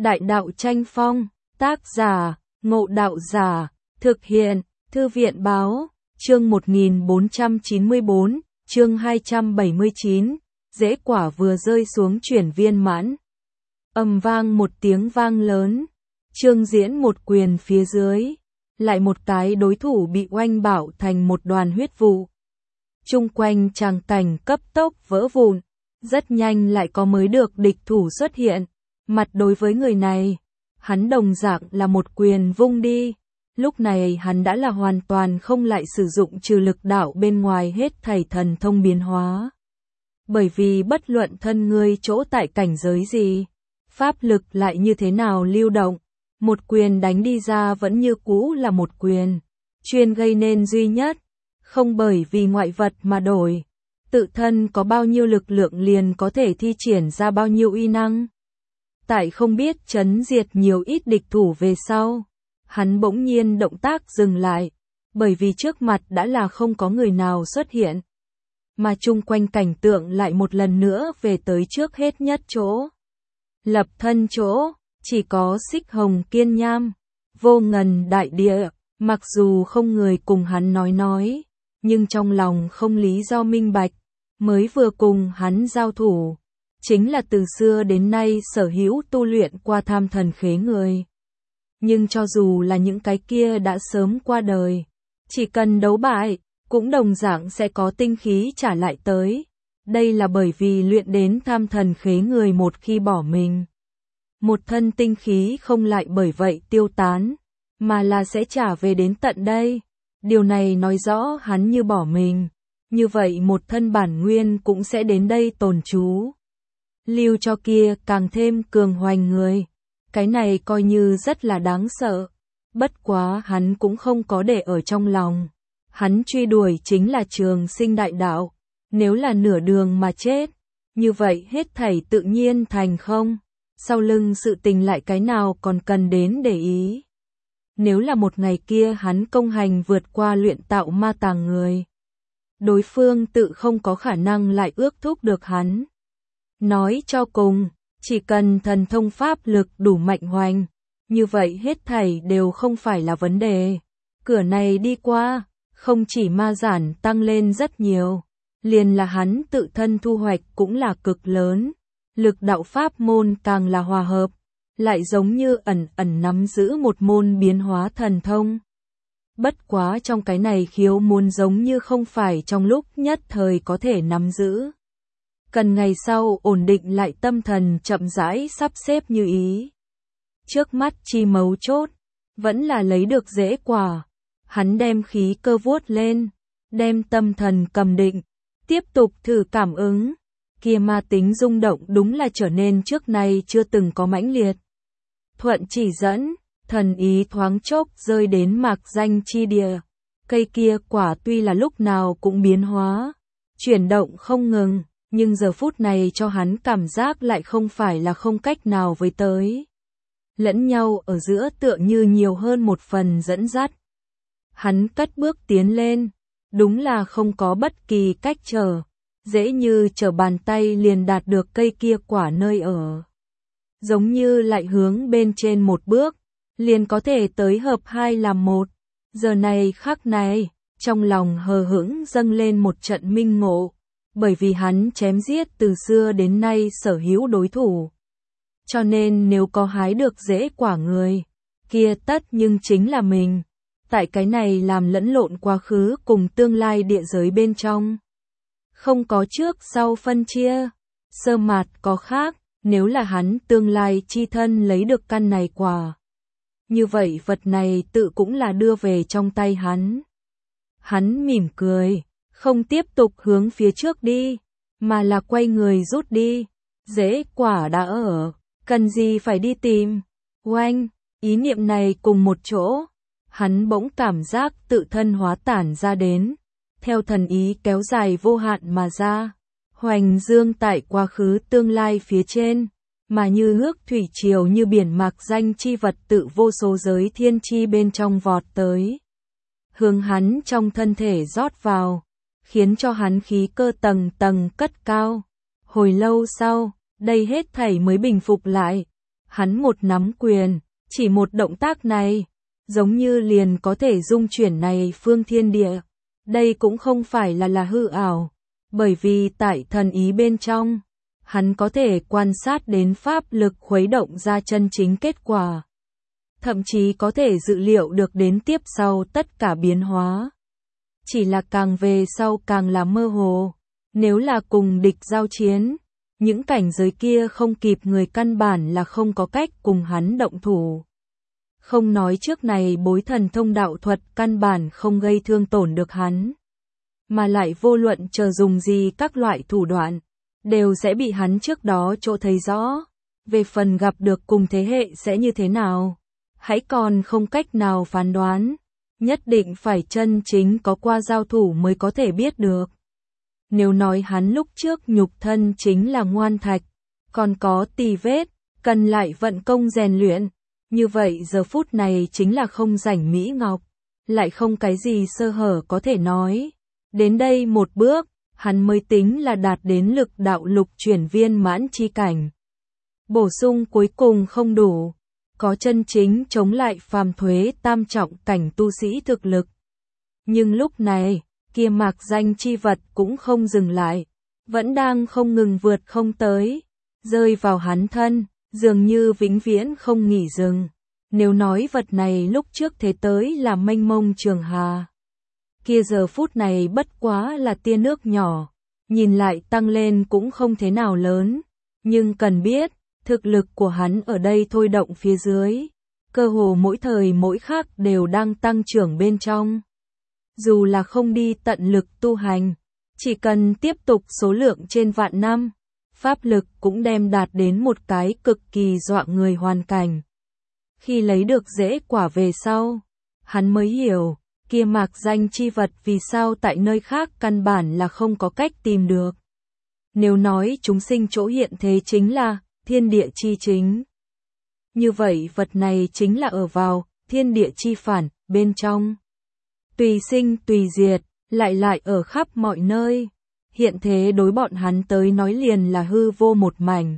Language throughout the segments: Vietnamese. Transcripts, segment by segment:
Đại đạo tranh phong, tác giả, Ngộ Đạo Giả, thực hiện, Thư viện báo, chương 1494, chương 279, rễ quả vừa rơi xuống chuyển viên mãn. Ầm vang một tiếng vang lớn, Trương Diễn một quyền phía dưới, lại một cái đối thủ bị oanh bạo thành một đoàn huyết vụ. Chung quanh tràng cảnh cấp tốc vỡ vụn, rất nhanh lại có mới được địch thủ xuất hiện. Mặt đối với người này, hắn đồng dạng là một quyền vung đi. Lúc này hắn đã là hoàn toàn không lại sử dụng trừ lực đạo bên ngoài hết thảy thần thông biến hóa. Bởi vì bất luận thân ngươi chỗ tại cảnh giới gì, pháp lực lại như thế nào lưu động, một quyền đánh đi ra vẫn như cũ là một quyền, chuyên gây nên duy nhất, không bởi vì ngoại vật mà đổi. Tự thân có bao nhiêu lực lượng liền có thể thi triển ra bao nhiêu uy năng. Tại không biết chấn diệt nhiều ít địch thủ về sau, hắn bỗng nhiên động tác dừng lại, bởi vì trước mặt đã là không có người nào xuất hiện, mà chung quanh cảnh tượng lại một lần nữa về tới trước hết nhất chỗ. Lập thân chỗ, chỉ có Xích Hồng Kiên Nham, Vô Ngần đại địa, mặc dù không người cùng hắn nói, nhưng trong lòng không lý do minh bạch, mới vừa cùng hắn giao thủ. Chính là từ xưa đến nay sở hữu tu luyện qua tham thần khế người. Nhưng cho dù là những cái kia đã sớm qua đời, chỉ cần đấu bại, cũng đồng dạng sẽ có tinh khí trả lại tới. Đây là bởi vì luyện đến tham thần khế người một khi bỏ mình, một thân tinh khí không lại bởi vậy tiêu tán, mà là sẽ trả về đến tận đây. Điều này nói rõ hắn như bỏ mình, như vậy một thân bản nguyên cũng sẽ đến đây tồn trú. Lưu cho kia càng thêm cường hoành người. Cái này coi như rất là đáng sợ. Bất quá hắn cũng không có để ở trong lòng. Hắn truy đuổi chính là trường sinh đại đạo. Nếu là nửa đường mà chết, như vậy hết thảy tự nhiên thành không. Sau lưng sự tình lại cái nào còn cần đến để ý. Nếu là một ngày kia hắn công hành vượt qua luyện tạo ma tàng người, đối phương tự không có khả năng lại ước thúc được hắn. Nói cho cùng, chỉ cần thần thông pháp lực đủ mạnh hoành, như vậy hết thảy đều không phải là vấn đề. Cửa này đi qua, không chỉ ma giản tăng lên rất nhiều, liền là hắn tự thân thu hoạch cũng là cực lớn. Lực đạo pháp môn càng là hòa hợp, lại giống như ẩn ẩn nắm giữ một môn biến hóa thần thông. Bất quá trong cái này khiếu muốn giống như không phải trong lúc nhất thời có thể nắm giữ. Cần ngày sau ổn định lại tâm thần chậm rãi sắp xếp như ý. Trước mắt chi mấu chốt, vẫn là lấy được rễ quả. Hắn đem khí cơ vuốt lên, đem tâm thần cầm định, tiếp tục thử cảm ứng. Kia ma tính rung động đúng là trở nên trước nay chưa từng có mãnh liệt. Thuận chỉ dẫn, thần ý thoáng chốc rơi đến mạc danh chi địa. Cây kia quả tuy là lúc nào cũng biến hóa, chuyển động không ngừng, nhưng giờ phút này cho hắn cảm giác lại không phải là không cách nào với tới. Lẫn nhau ở giữa tựa như nhiều hơn một phần dẫn dắt. Hắn cất bước tiến lên, đúng là không có bất kỳ cách trở, dễ như trở bàn tay liền đạt được cây kia quả nơi ở. Giống như lại hướng bên trên một bước, liền có thể tới hợp hai làm một. Giờ này khắc này, trong lòng hờ hững dâng lên một trận minh ngộ. Bởi vì hắn chém giết từ xưa đến nay sở hữu đối thủ. Cho nên nếu có hái được rễ quả người, kia tất nhưng chính là mình. Tại cái này làm lẫn lộn quá khứ cùng tương lai địa giới bên trong. Không có trước sau phân chia, sơ mạt có khác, nếu là hắn tương lai chi thân lấy được căn này quả. Như vậy vật này tự cũng là đưa về trong tay hắn. Hắn mỉm cười. Không tiếp tục hướng phía trước đi, mà là quay người rút đi. Rễ quả đã ở, cần gì phải đi tìm. Oanh, ý niệm này cùng một chỗ, hắn bỗng cảm giác tự thân hóa tản ra đến, theo thần ý kéo dài vô hạn mà ra, hoành dương tại quá khứ tương lai phía trên, mà như nước thủy triều như biển mạc danh chi vật tự vô số giới thiên chi bên trong vọt tới. Hướng hắn trong thân thể rót vào, khiến cho hắn khí cơ tầng tầng cất cao. Hồi lâu sau, đây hết thảy mới bình phục lại. Hắn một nắm quyền, chỉ một động tác này, giống như liền có thể dung chuyển này phương thiên địa. Đây cũng không phải là hư ảo, bởi vì tại thần ý bên trong, hắn có thể quan sát đến pháp lực khuấy động ra chân chính kết quả. Thậm chí có thể dự liệu được đến tiếp sau tất cả biến hóa. Chỉ là càng về sau càng là mơ hồ. Nếu là cùng địch giao chiến, những cảnh giới kia không kịp người căn bản là không có cách cùng hắn động thủ. Không nói trước này bối thần thông đạo thuật căn bản không gây thương tổn được hắn. Mà lại vô luận chờ dùng gì các loại thủ đoạn, đều sẽ bị hắn trước đó chỗ thấy rõ. Về phần gặp được cùng thế hệ sẽ như thế nào, hãy còn không cách nào phán đoán. Nhất định phải chân chính có qua giao thủ mới có thể biết được. Nếu nói hắn lúc trước nhục thân chính là ngoan thạch, còn có tì vết, cần lại vận công rèn luyện, như vậy giờ phút này chính là không rảnh mỹ ngọc, lại không cái gì sơ hở có thể nói. Đến đây một bước, hắn mới tính là đạt đến lực đạo lục chuyển viên mãn chi cảnh. Bổ sung cuối cùng không đủ, có chân chính chống lại phàm thuế tam trọng cảnh tu sĩ thực lực. Nhưng lúc này, kia mạc danh chi vật cũng không dừng lại, vẫn đang không ngừng vượt không tới, rơi vào hắn thân, dường như vĩnh viễn không nghỉ dừng. Nếu nói vật này lúc trước thế tới là mênh mông trường hà, kia giờ phút này bất quá là tia nước nhỏ, nhìn lại tăng lên cũng không thế nào lớn, nhưng cần biết, thực lực của hắn ở đây thôi động phía dưới, cơ hồ mỗi thời mỗi khắc đều đang tăng trưởng bên trong. Dù là không đi tận lực tu hành, chỉ cần tiếp tục số lượng trên vạn năm, pháp lực cũng đem đạt đến một cái cực kỳ dọa người hoàn cảnh. Khi lấy được rễ quả về sau, hắn mới hiểu, kia mạc danh chi vật vì sao tại nơi khác căn bản là không có cách tìm được. Nếu nói chúng sinh chỗ hiện thế chính là thiên địa chi chính, như vậy vật này chính là ở vào thiên địa chi phản bên trong. Tùy sinh tùy diệt, lại ở khắp mọi nơi. Hiện thế đối bọn hắn tới nói liền là hư vô một mảnh.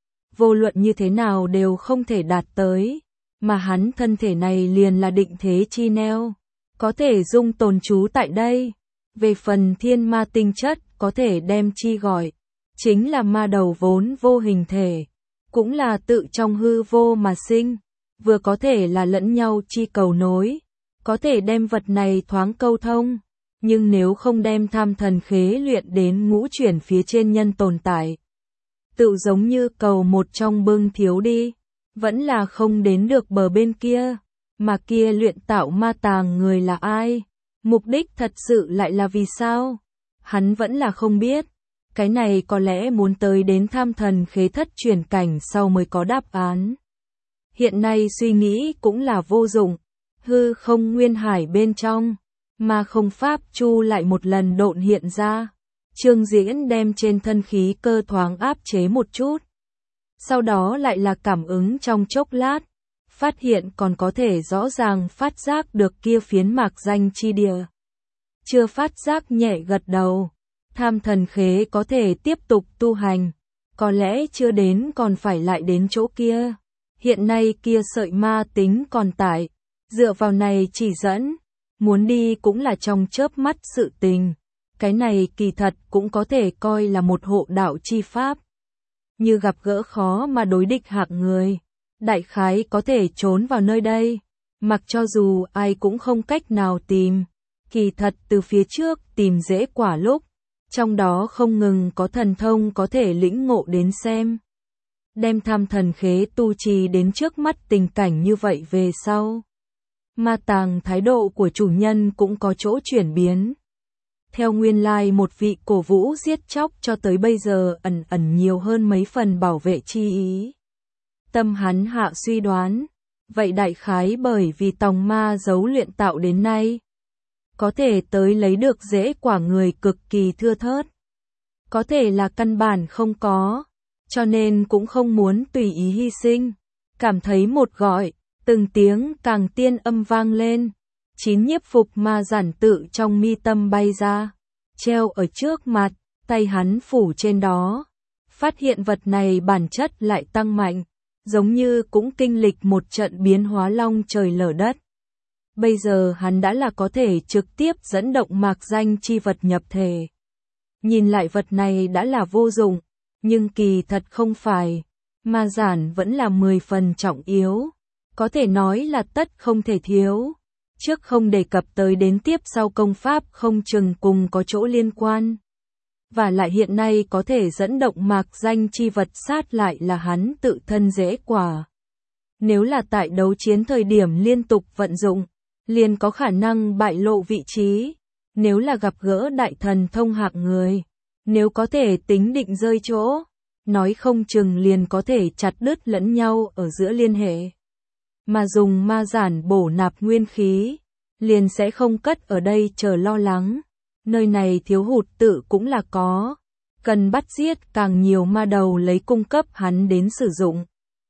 Vô luận như thế nào đều không thể đạt tới, mà hắn thân thể này liền là định thế chi neo, có thể dung tồn trú tại đây. Về phần thiên ma tinh chất có thể đem chi gọi, chính là ma đầu vốn vô hình thể, cũng là tự trong hư vô mà sinh, vừa có thể là lẫn nhau chi cầu nối, có thể đem vật này thoáng câu thông, nhưng nếu không đem tham thần khế luyện đến ngũ chuyển phía trên nhân tồn tại, tự giống như cầu một trong bưng thiếu đi, vẫn là không đến được bờ bên kia, mà kia luyện tạo ma tàng người là ai, mục đích thật sự lại là vì sao, hắn vẫn là không biết. Cái này có lẽ muốn tới đến tham thần khế thất chuyển cảnh sau mới có đáp án. Hiện nay suy nghĩ cũng là vô dụng, hư không nguyên hải bên trong, mà không pháp chu lại một lần độn hiện ra. Trương Diễn đem trên thân khí cơ thoáng áp chế một chút. Sau đó lại là cảm ứng trong chốc lát, phát hiện còn có thể rõ ràng phát giác được kia phiến mạc danh chi địa. Chưa phát giác nhẹ gật đầu. Tham thần khế có thể tiếp tục tu hành, có lẽ chưa đến còn phải lại đến chỗ kia. Hiện nay kia sợi ma tính còn tại, dựa vào này chỉ dẫn, muốn đi cũng là trong chớp mắt sự tình. Cái này kỳ thật cũng có thể coi là một hộ đạo chi pháp. Như gặp gỡ khó mà đối địch hạng người, đại khái có thể trốn vào nơi đây, mặc cho dù ai cũng không cách nào tìm. Kỳ thật từ phía trước tìm dễ quả lúc, trong đó không ngừng có thần thông có thể lĩnh ngộ đến xem. Đem tham thần khế tu trì đến trước mắt tình cảnh như vậy về sau. Ma tàng thái độ của chủ nhân cũng có chỗ chuyển biến. Theo nguyên lai một vị cổ vũ giết chóc cho tới bây giờ ẩn nhiều hơn mấy phần bảo vệ chi ý. Tâm hắn hạ suy đoán, vậy đại khái bởi vì tòng ma giấu luyện tạo đến nay, có thể tới lấy được dễ quả người cực kỳ thưa thớt. Có thể là căn bản không có, cho nên cũng không muốn tùy ý hy sinh. Cảm thấy một gọi, từng tiếng càng tiên âm vang lên. 9 nhiếp phục ma giản tự trong mi tâm bay ra, treo ở trước mặt, tay hắn phủ trên đó. Phát hiện vật này bản chất lại tăng mạnh, giống như cũng kinh lịch một trận biến hóa long trời lở đất. Bây giờ hắn đã là có thể trực tiếp dẫn động mạc danh chi vật nhập thể. Nhìn lại vật này đã là vô dụng, nhưng kỳ thật không phải, ma giản vẫn là 10 phần trọng yếu, có thể nói là tất không thể thiếu. Trước không đề cập tới đến tiếp sau công pháp không chừng cùng có chỗ liên quan. Và lại hiện nay có thể dẫn động mạc danh chi vật sát lại là hắn tự thân dễ quả. Nếu là tại đấu chiến thời điểm liên tục vận dụng, liền có khả năng bại lộ vị trí. Nếu là gặp gỡ đại thần thông hạng người, nếu có thể tính định rơi chỗ, nói không chừng liền có thể chặt đứt lẫn nhau ở giữa liên hệ. Mà dùng ma giản bổ nạp nguyên khí, liền sẽ không cất ở đây chờ lo lắng. Nơi này thiếu hụt tự cũng là có, cần bắt giết càng nhiều ma đầu lấy cung cấp hắn đến sử dụng.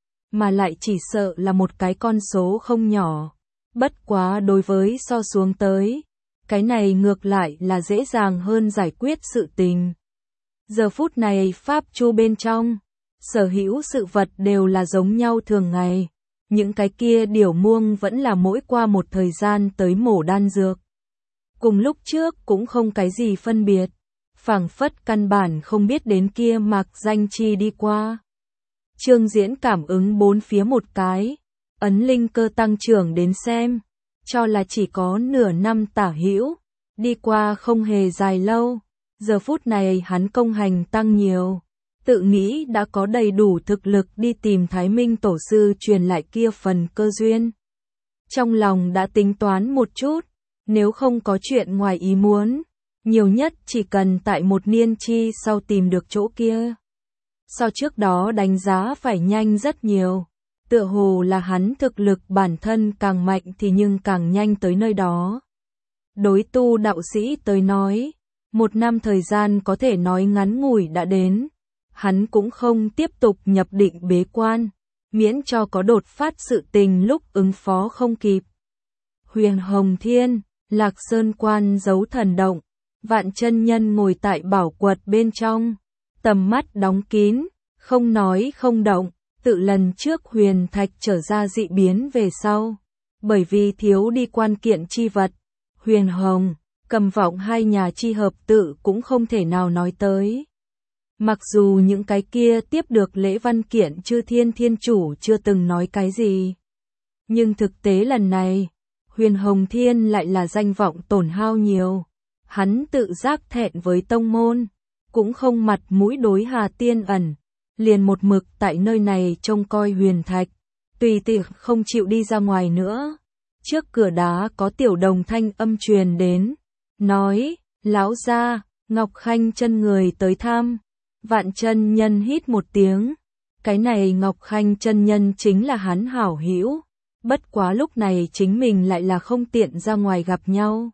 Mà lại chỉ sợ là một cái con số không nhỏ. Bất quá đối với so xuống tới, cái này ngược lại là dễ dàng hơn giải quyết sự tình. Giờ phút này pháp chu bên trong, sở hữu sự vật đều là giống nhau thường ngày. Những cái kia điểu muông vẫn là mỗi qua một thời gian tới mổ đan dược. Cùng lúc trước cũng không cái gì phân biệt, phảng phất căn bản không biết đến kia mạc danh chi đi qua. Trương Diễn cảm ứng bốn phía một cái, ấn linh cơ tăng trưởng đến xem, cho là chỉ có nửa năm tả hữu, đi qua không hề dài lâu, giờ phút này hắn công hành tăng nhiều, tự nghĩ đã có đầy đủ thực lực đi tìm Thái Minh tổ sư truyền lại kia phần cơ duyên. Trong lòng đã tính toán một chút, nếu không có chuyện ngoài ý muốn, nhiều nhất chỉ cần tại một niên chi sau tìm được chỗ kia. Sau trước đó đánh giá phải nhanh rất nhiều, tựa hồ là hắn thực lực bản thân càng mạnh thì nhưng càng nhanh tới nơi đó. Đối tu đạo sĩ tới nói, một năm thời gian có thể nói ngắn ngủi đã đến, hắn cũng không tiếp tục nhập định bế quan, miễn cho có đột phát sự tình lúc ứng phó không kịp. Huyền Hồng Thiên, Lạc Sơn Quan giấu thần động, Vạn chân nhân ngồi tại bảo quật bên trong, tầm mắt đóng kín, không nói không động, tự lần trước huyền thạch trở ra dị biến về sau. Bởi vì thiếu đi quan kiện chi vật, Huyền Hồng, Cầm Vọng hai nhà chi hợp tự cũng không thể nào nói tới. Mặc dù những cái kia tiếp được lễ văn kiện chư thiên thiên chủ chưa từng nói cái gì. Nhưng thực tế lần này, Huyền Hồng Thiên lại là danh vọng tổn hao nhiều. Hắn tự giác thẹn với tông môn, cũng không mặt mũi đối Hà Tiên Ẩn, liền một mực tại nơi này trông coi huyền thạch, tùy tiệc không chịu đi ra ngoài nữa. Trước cửa đá có tiểu đồng thanh âm truyền đến, nói, lão gia, Ngọc Khanh chân người tới thăm. Vạn chân nhân hít một tiếng, cái này Ngọc Khanh chân nhân chính là hắn hảo hữu, bất quá lúc này chính mình lại là không tiện ra ngoài gặp nhau.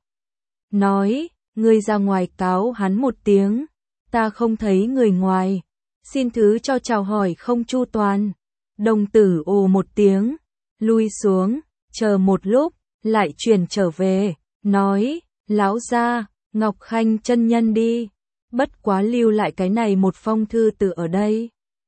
Nói, ngươi ra ngoài cáo hắn một tiếng, ta không thấy người ngoài, xin thứ cho chào hỏi không chu toàn. Đồng tử ồ một tiếng, lui xuống, chờ một lúc, lại chuyển trở về, nói, lão gia, Ngọc Khanh chân nhân đi. Bất quá lưu lại cái này một phong thư từ ở đây.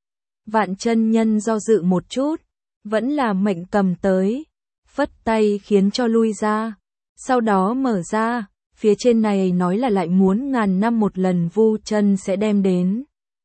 Vạn chân nhân do dự một chút, vẫn là mệnh cầm tới, phất tay khiến cho lui ra. Sau đó mở ra, phía trên này nói là lại muốn ngàn năm một lần Vu Chân sẽ đem đến.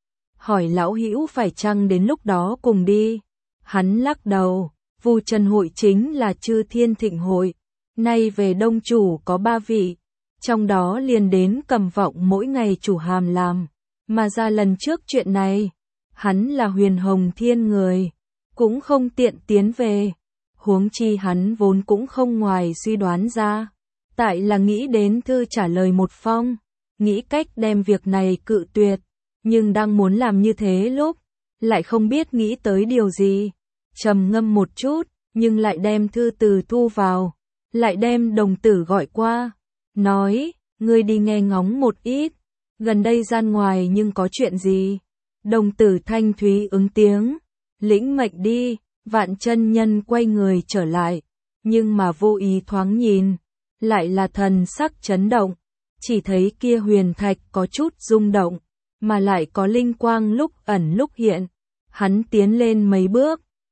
Hỏi lão hữu phải chăng đến lúc đó cùng đi. Hắn lắc đầu, Vu Chân hội chính là chư thiên thịnh hội, nay về đông chủ có 3 vị. Trong đó liền đến Cầm Vọng mỗi ngày chủ hàm làm, mà ra lần trước chuyện này, hắn là Huyền Hồng Thiên người, cũng không tiện tiến về, huống chi hắn vốn cũng không ngoài suy đoán ra, tại là nghĩ đến thư trả lời một phong, nghĩ cách đem việc này cự tuyệt, nhưng đang muốn làm như thế lúc, lại không biết nghĩ tới điều gì, trầm ngâm một chút, nhưng lại đem thư từ thu vào, lại đem đồng tử gọi qua. Nói, ngươi đi nghe ngóng một ít, gần đây gian ngoài nhưng có chuyện gì? Đồng tử thanh thúy ứng tiếng, lĩnh mệnh đi. Vạn chân nhân quay người trở lại, nhưng mà vô ý thoáng nhìn, lại là thần sắc chấn động, chỉ thấy kia huyền thạch có chút rung động, mà lại có linh quang lúc ẩn lúc hiện. Hắn tiến lên mấy bước,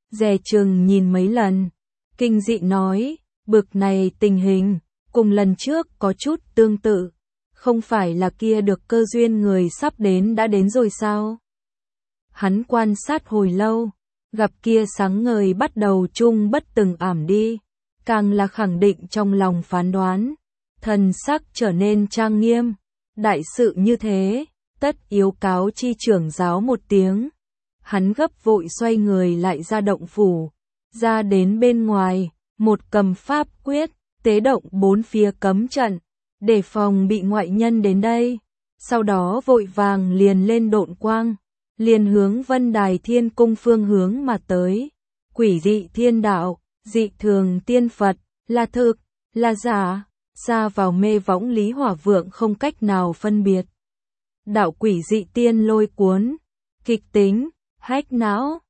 dè chừng nhìn mấy lần. Kinh dị nói, bực này tình hình, cùng lần trước có chút tương tự. Không phải là kia được cơ duyên người sắp đến đã đến rồi sao? Hắn quan sát hồi lâu, gặp kia sáng ngời bắt đầu chung bất từng ảm đi, càng là khẳng định trong lòng phán đoán, thần sắc trở nên trang nghiêm, đại sự như thế, tất yếu cáo chi trưởng giáo một tiếng. Hắn gấp vội xoay người lại ra động phủ, ra đến bên ngoài, một cầm pháp quyết, tế động bốn phía cấm trận, để phòng bị ngoại nhân đến đây. Sau đó vội vàng liền lên độn quang, liền hướng Vân Đài Thiên Cung phương hướng mà tới. Quỷ dị thiên đạo, dị thường tiên Phật, là thực, là giả, xa vào mê võng Lý Hỏa Vượng không cách nào phân biệt. Đạo quỷ dị tiên lôi cuốn, kịch tính, hách não,